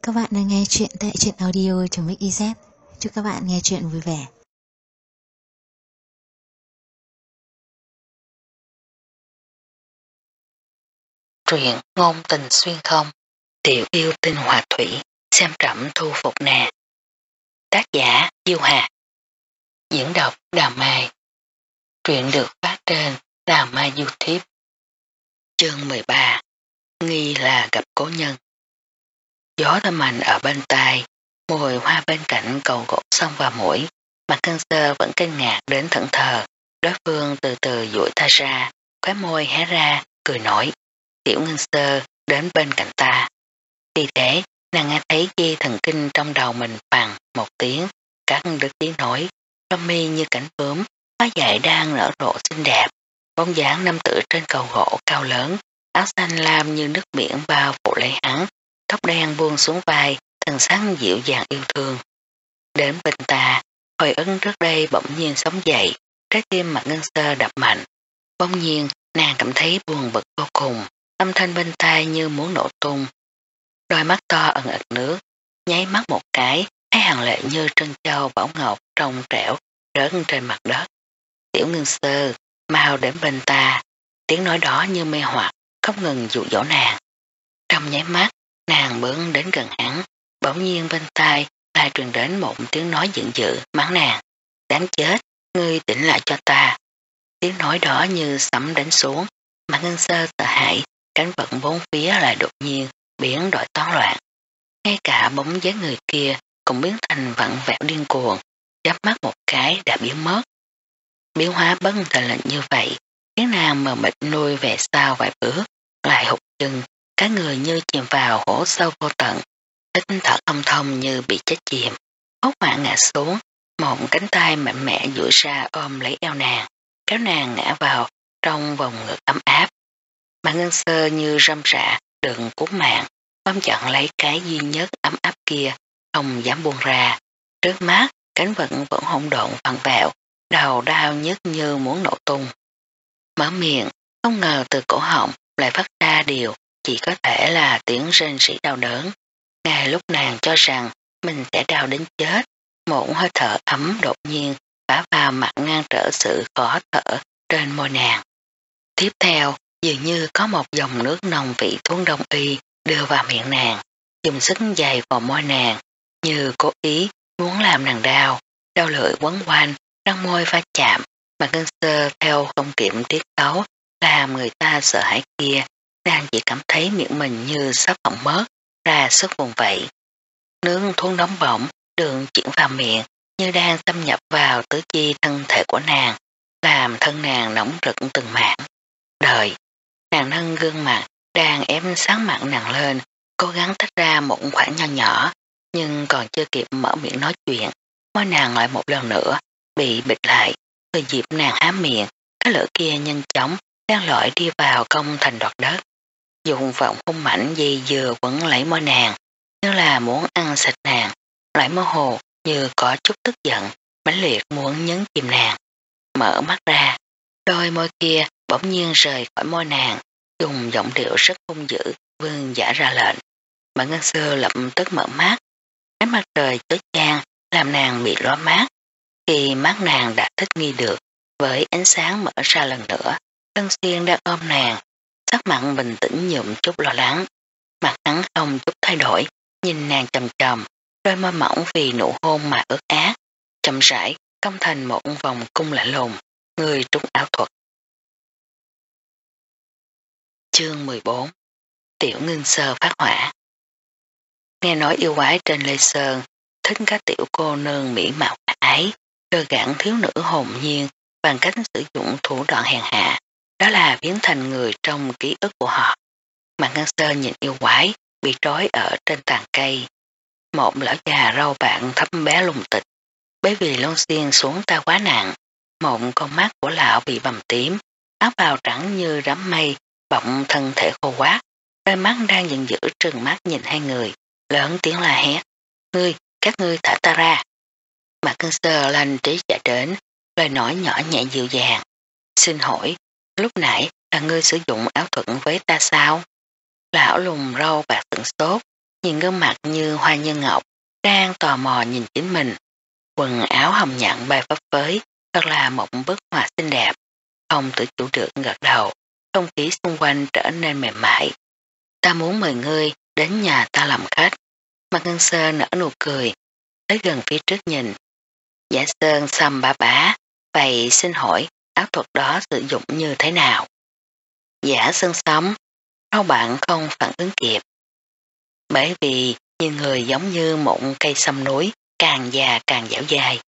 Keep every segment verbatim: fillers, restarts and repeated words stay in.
các bạn đang nghe chuyện tại truyện audio.mixyz. Chúc các bạn nghe chuyện vui vẻ. Truyện ngôn tình xuyên không, tiểu yêu tinh hòa thủy, xem trẫm thu phục nè. Tác giả Diêu Hà. Diễn đọc Đào Mai. Truyện được phát trên Đào Mai YouTube. Chương mười ba. Nghi là gặp cố nhân. Gió thơm mạnh ở bên tai, mùi hoa bên cạnh cầu gỗ xông vào mũi. Mặt Ngân Sơ vẫn kinh ngạc đến thẫn thờ. Đối phương từ từ duỗi ta ra, khóe môi hé ra, cười nổi. Tiểu Ngân Sơ đến bên cạnh ta. Vì thế, nàng nghe thấy dây thần kinh trong đầu mình bằng một tiếng, cắt đứt tiếng nổi, lông mi như cánh bướm, hoa dại đang nở rộ xinh đẹp. Bóng dáng nam tử trên cầu gỗ cao lớn, áo xanh lam như nước biển bao phủ lấy hắn, tóc đen buông xuống vai, thần sắc dịu dàng yêu thương. Đến bên ta, hồi ức trước đây bỗng nhiên sống dậy, trái tim Mặt Ngân Sơ đập mạnh. Bỗng nhiên, nàng cảm thấy buồn bực vô cùng, âm thanh bên tai như muốn nổ tung. Đôi mắt to ẩn ẩn nước, nháy mắt một cái, thấy hàng lệ như trân châu bảo ngọc trong trẻo rớt trên mặt đất. Tiểu Ngân Sơ, mau đến bên ta, tiếng nói đó như mê hoặc, không ngừng dụ dỗ nàng. Trong nháy mắt, nàng bước đến gần hắn, bỗng nhiên bên tai lại truyền đến một tiếng nói giận dữ, mắng nàng. Đáng chết, ngươi tỉnh lại cho ta. Tiếng nói đó như sấm đánh xuống, Mặt Ngân Sơ sợ hãi, cánh vật bốn phía lại đột nhiên biến đổi toán loạn. Ngay cả bóng dáng người kia cũng biến thành vặn vẹo điên cuồng, chớp mắt một cái đã biến mất. Biến hóa bất thình lình như vậy, khiến nàng mờ mịt nuôi về sau vài bước, lại hụt chân, cả người như chìm vào hổ sâu vô tận, hít thở không thông như bị chết chìm. Hốt hoảng ngã xuống, một cánh tay mạnh mẽ duỗi ra ôm lấy eo nàng, kéo nàng ngã vào trong vòng ngực ấm áp. Mà Ngân Sơ như râm rạ, đừng cứu mạng, bám chặn lấy cái duy nhất ấm áp kia, không dám buông ra. Trước mắt, cánh vận vẫn hỗn độn vặn vẹo, đầu đau nhức như muốn nổ tung. Mở miệng, không ngờ từ cổ họng lại phát ra điều chỉ có thể là tiếng rên rỉ đau đớn. Ngay lúc nàng cho rằng mình sẽ đau đến chết, một hơi thở ấm đột nhiên phá vào mặt ngăn trở sự khó thở trên môi nàng. Tiếp theo, dường như có một dòng nước nồng vị thuốc đông y đưa vào miệng nàng, dùng sức dày vào môi nàng, như cố ý muốn làm nàng đau, đau lưỡi quấn quanh, răng môi va chạm, mà Ngân Sơ theo không kiểm tiết tấu, làm người ta sợ hãi kia, nàng chỉ cảm thấy miệng mình như sắp hỏng mất, ra sức vùng vậy. Nước thuốc nóng bỏng đường chuyển vào miệng, như đang xâm nhập vào tứ chi thân thể của nàng, làm thân nàng nóng rực từng mảng. Đời, nàng nâng gương mặt, đang ép sáng mặt nàng lên, cố gắng tách ra một khoảng nho nhỏ, nhưng còn chưa kịp mở miệng nói chuyện, môi nàng lại một lần nữa, bị bịt lại, thời dịp nàng há miệng, cái lửa kia nhanh chóng, đang lội đi vào công thành đoạt đất. Dùng vọng hung mảnh dây dừa quấn lấy môi nàng, như là muốn ăn sạch nàng, lại mơ hồ như có chút tức giận, mãnh liệt muốn nhấn chìm nàng. Mở mắt ra, đôi môi kia bỗng nhiên rời khỏi môi nàng, dùng giọng điệu rất hung dữ, vương giả ra lệnh. Mà Ngân Sơ lập tức mở mắt, ánh mặt trời chói chang làm nàng bị lóa mắt. Khi mắt nàng đã thích nghi được với ánh sáng mở ra lần nữa, Tân Xuyên đang ôm nàng, sắc mặt bình tĩnh nhuộm chút lo lắng. Mặt hắn không chút thay đổi, nhìn nàng chầm chầm, đôi môi mỏng vì nụ hôn mà ướt át, chậm rãi cong thành một vòng cung lạnh lùng, người trúng ảo thuật. Chương mười bốn. Tiểu Ngân Sơ phát hỏa. Nghe nói yêu quái trên Lê Sơn thích các tiểu cô nương mỹ mạo ái, lừa gạt thiếu nữ hồn nhiên bằng cách sử dụng thủ đoạn hèn hạ, đó là biến thành người trong ký ức của họ. Mà Ngân Sơ nhìn yêu quái bị trói ở trên tàn cây. Một lão già râu bạn thấp bé lùng tịch, bởi vì lông xiên xuống ta quá nặng, một con mắt của lão bị bầm tím, áo bào trắng như đám mây, bọng thân thể khô quát, đôi mắt đang giận dữ trừng mắt nhìn hai người, lớn tiếng la hét. Ngươi, các ngươi thả ta ra. Mà Ngân Sơ lanh trí chạy đến, lời nói nhỏ nhẹ dịu dàng. Xin hỏi, lúc nãy là ngươi sử dụng áo thuật với ta sao? Lão lùng râu bạc tưởng sốt, nhìn gương mặt như hoa như ngọc, đang tò mò nhìn chính mình. Quần áo hồng nhặn bay phấp phới, thật là một bức họa xinh đẹp. Không tự chủ được gật đầu, không khí xung quanh trở nên mềm mại. Ta muốn mời ngươi đến nhà ta làm khách. Mặt Ngân Sơ nở nụ cười, tới gần phía trước nhìn. Giả Sơn xăm bá bá, vậy xin hỏi áo thuật đó sử dụng như thế nào? Giả Sơn sống, sao bạn không phản ứng kịp? Bởi vì nhìn người giống như một cây sâm núi, càng già càng dẻo dai.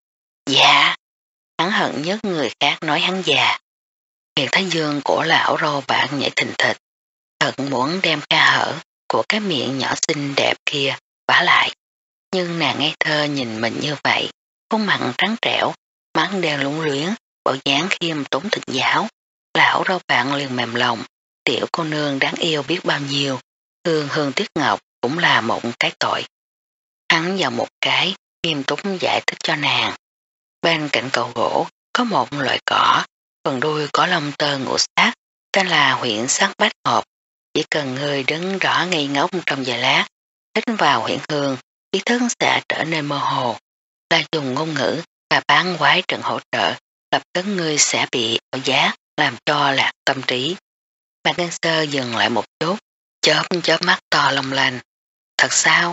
Dạ, hắn hận nhất người khác nói hắn già. Miệng thái dương của lão rô bạn nhảy thình thịch, thật muốn đem kha hở của cái miệng nhỏ xinh đẹp kia vả lại. Nhưng nàng ngây thơ nhìn mình như vậy, khuôn mặt trắng trẻo, mắt đen lúng luyến, bộ dáng khiêm tốn thực giáo. Lão rô bạn liền mềm lòng, tiểu cô nương đáng yêu biết bao nhiêu, hương hương Tuyết Ngọc cũng là một cái tội. Hắn vào một cái, nghiêm túc giải thích cho nàng. Bên cạnh cầu gỗ có một loại cỏ, phần đuôi có lông tơ ngũ sắc, tên là huyện sắc bách hộp. Chỉ cần người đứng rõ ngây ngốc trong vài lát, hít vào huyện hương, ý thức sẽ trở nên mơ hồ. Là dùng ngôn ngữ và bán quái trận hỗ trợ, lập tức ngươi sẽ bị ảo giác, làm cho lạc tâm trí. Mạc Ngân Sơ dừng lại một chút, chớp chớp mắt to long lanh. Thật sao?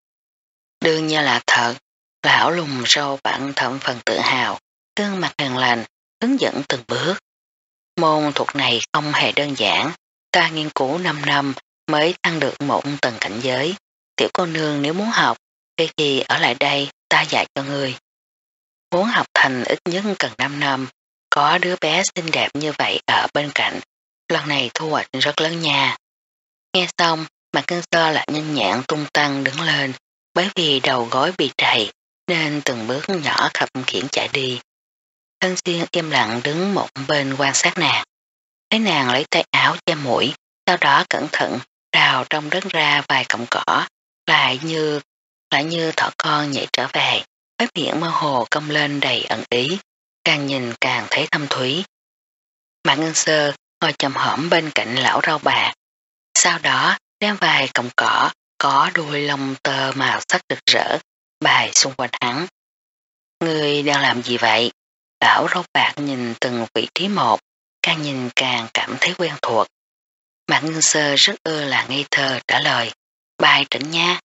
Đương nhiên là thật. Lão lùng râu bạn thậm phần tự hào, gương mặt hiền lành, hướng dẫn từng bước. Môn thuật này không hề đơn giản, ta nghiên cứu năm năm mới tăng được một tầng cảnh giới. Tiểu cô nương nếu muốn học, thì, thì ở lại đây ta dạy cho ngươi. Muốn học thành ít nhất cần năm năm, có đứa bé xinh đẹp như vậy ở bên cạnh, lần này thu hoạch rất lớn nha. Nghe xong, Mạc Ngân Sơ lại nhanh nhẹn tung tăng đứng lên, bởi vì đầu gối bị trầy, nên từng bước nhỏ khập khiển chạy đi. Thân Xuyên im lặng đứng một bên quan sát nàng. Thấy nàng lấy tay áo che mũi, sau đó cẩn thận đào trong đất ra vài cọng cỏ, lại như lại như thỏ con nhảy trở về, phát miệng mơ hồ cong lên đầy ẩn ý, càng nhìn càng thấy thâm thúy. Mạc Ngân Sơ ngồi chầm hõm bên cạnh lão rau bạc, sau đó đem vài cọng cỏ có đuôi lông tơ màu sắc rực rỡ bài xung quanh hắn. Ngươi đang làm gì vậy? Lão râu bạc nhìn từng vị trí một, càng nhìn càng cảm thấy quen thuộc. Mạc Ngân Sơ rất ưa là ngây thơ trả lời, bài trận nha.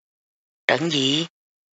Trận gì?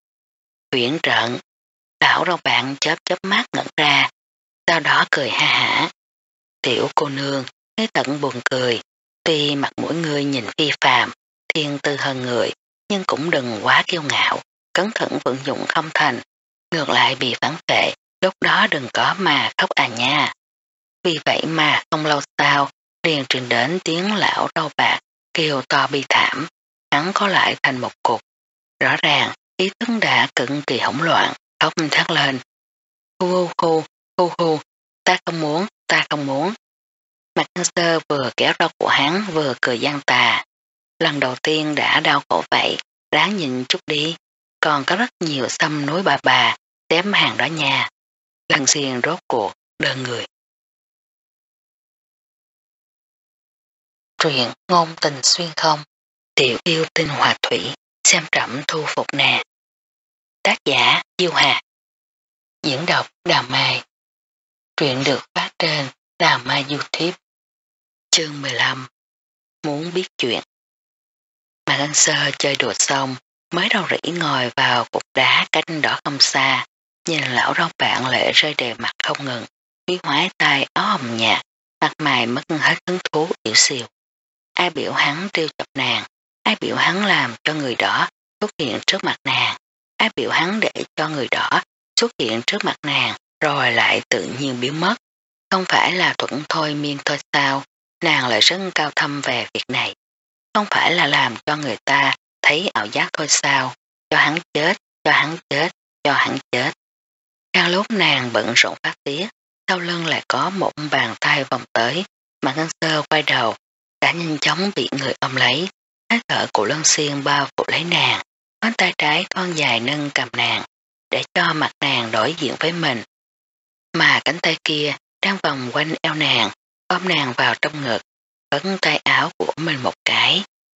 Huyễn trận. Lão râu bạc chớp chớp mắt ngẩn ra, sau đó cười ha hả. Tiểu cô nương, thấy tận buồn cười, tuy mặt mũi ngươi nhìn phi phàm, thiên tư hơn người, nhưng cũng đừng quá kiêu ngạo, cẩn thận vận dụng không thành, ngược lại bị phản vệ, lúc đó đừng có mà khóc à nha. Vì vậy mà không lâu sau, liền truyền đến tiếng lão râu bạc kêu to bi thảm, hắn có lại thành một cục. Rõ ràng, ý thức đã cực kỳ hỗn loạn, khóc thét lên. Hu hu hu, hu hu, ta không muốn, ta không muốn. Mạc Ngân Sơ vừa kéo rau của hắn vừa cười gian tà. Lần đầu tiên đã đau khổ vậy, ráng nhìn chút đi, còn có rất nhiều xăm núi bà bà, đếm hàng đó nha. Lần xiên rốt cuộc, đơn người. Truyện ngôn tình xuyên không, tiểu yêu tinh hòa thủy, xem trẫm thu phục nè. Tác giả Diêu Hà. Diễn đọc Đào Mai. Truyện được phát trên Đào Mai YouTube. Chương mười lăm. Muốn biết chuyện. Mạc Ngân Sơ chơi đùa xong, mới đầu rỉ ngồi vào cục đá cách đó không xa, nhìn lão rau bạn lệ rơi đầy mặt không ngừng, biến hóa tay áo hồng nhạt, mặt mày mất hết hứng thú yếu xìu. Ai biểu hắn trêu chọc nàng, ai biểu hắn làm cho người đó xuất hiện trước mặt nàng, ai biểu hắn để cho người đó xuất hiện trước mặt nàng rồi lại tự nhiên biến mất. Không phải là thuận thôi miên thôi sao, nàng lại rất cao thâm về việc này. Không phải là làm cho người ta thấy ảo giác thôi sao, cho hắn chết, cho hắn chết, cho hắn chết. Đang lúc nàng bận rộn phát tiết, sau lưng lại có một bàn tay vòng tới, mà Ngân Sơ quay đầu, đã nhanh chóng bị người ôm lấy, hơi thở của Lân Xiên bao phủ lấy nàng, ngón tay trái thon dài nâng cầm nàng, để cho mặt nàng đối diện với mình. Mà cánh tay kia đang vòng quanh eo nàng, ôm nàng vào trong ngực, ấn tay áo của mình một cái,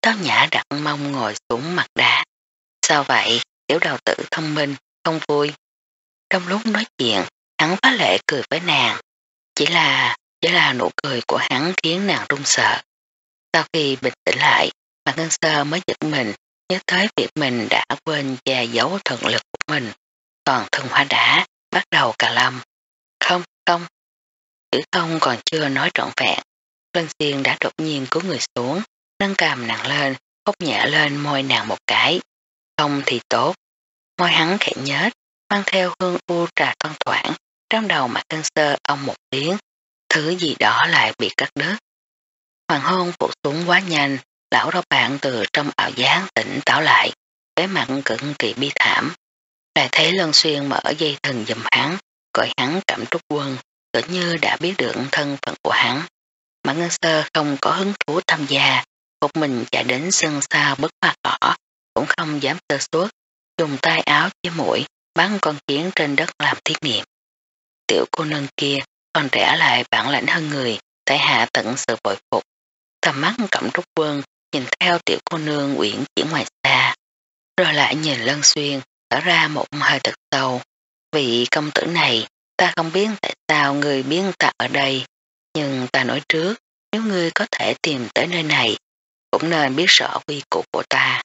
Tao Nhã đặt mông ngồi xuống mặt đá. Sao vậy, tiểu đầu tử thông minh, không vui. Trong lúc nói chuyện, hắn phá lệ cười với nàng. Chỉ là, chỉ là nụ cười của hắn khiến nàng run sợ. Sau khi bình tĩnh lại, Mạc Ngân Sơ mới giật mình, nhớ tới việc mình đã quên che giấu thần lực của mình. Toàn thân hóa đá, bắt đầu cà lâm. Không, không. Chữ không còn chưa nói trọn vẹn. Lân Xuyên đã đột nhiên cứu người xuống, nâng cằm nàng lên, hốc nhẹ lên môi nàng một cái. Không thì tốt. Môi hắn khẽ nhếch, mang theo hương u trà thoang thoảng, trong đầu Mạc Ngân Sơ ông một tiếng, thứ gì đó lại bị cắt đứt. Hoàng hôn phụ xuống quá nhanh, lão rau bạn từ trong ảo giác tỉnh táo lại, vẻ mặt cực kỳ bi thảm. Lại thấy Lân Xuyên mở dây thừng giùm hắn, gọi hắn Cẩm Trúc Quân, tự như đã biết được thân phận của hắn. Mạc Ngân Sơ không có hứng thú tham gia, một mình chạy đến sân sau bất hoa cỏ, cũng không dám sơ suất, dùng tay áo che mũi, bắn con kiến trên đất làm thí nghiệm. Tiểu cô nương kia còn trẻ lại bản lãnh hơn người, tại hạ tận sự bội phục. Tầm mắt Cẩm Trúc Quân nhìn theo tiểu cô nương uyển chuyển ngoài xa, rồi lại nhìn Lân Xuyên, thở ra một hơi thật sâu. Vị công tử này, ta không biết tại sao người biến ta ở đây, nhưng ta nói trước, nếu ngươi có thể tìm tới nơi này, cũng nên biết rõ quy củ của ta.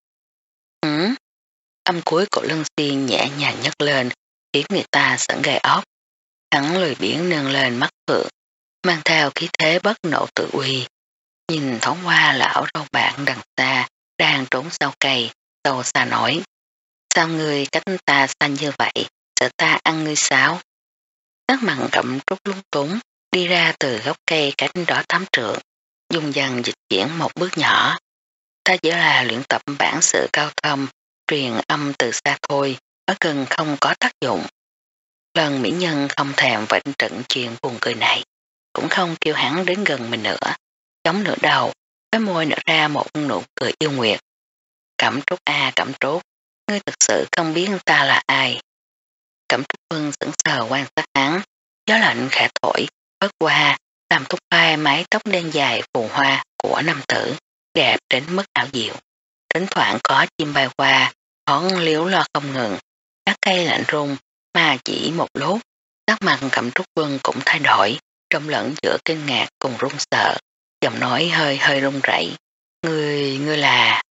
Ừ? Âm cuối của Lân Xuyên nhẹ nhàng nhấc lên, khiến người ta sẵn gai óc. Hắn lười biển nâng lên mắt phượng, mang theo khí thế bất nộ tự uy. Nhìn thoáng qua lão râu bạc đằng xa, đang trốn sau cây, sâu xa nói. Sao ngươi cách ta xa như vậy, sợ ta ăn ngươi sao? Sắc mặn Cẩm Trúc lung túng, đi ra từ gốc cây cách đó tám trượng, dùng dần dịch chuyển một bước nhỏ. Ta chỉ là luyện tập bản sự cao thâm, truyền âm từ xa thôi, ở gần không có tác dụng. Lần mỹ nhân không thèm vệnh trận chuyện buồn cười này, cũng không kêu hắn đến gần mình nữa, chống nửa đầu, cái môi nở ra một nụ cười yêu nguyệt. Cẩm Trúc a à, Cẩm Trúc, ngươi thực sự không biết ta là ai. Cẩm Trúc Quân sững sờ quan sát hắn, gió lạnh khẽ thổi, phớt qua, làm thúc vai mái tóc đen dài phù hoa của nam tử, đẹp đến mức ảo diệu. Thỉnh thoảng có chim bay qua, hón liếu lo không ngừng, lá cây lạnh rung, mà chỉ một lúc, sắc mặt Cẩm Trúc Quân cũng thay đổi, trong lẫn giữa kinh ngạc cùng run sợ, giọng nói hơi hơi run rẩy. Ngươi, ngươi là...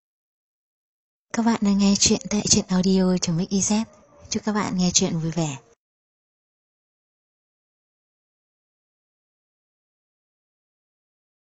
Các bạn đang nghe chuyện tại truyện audio.mixyz. Chúc các bạn nghe chuyện vui vẻ.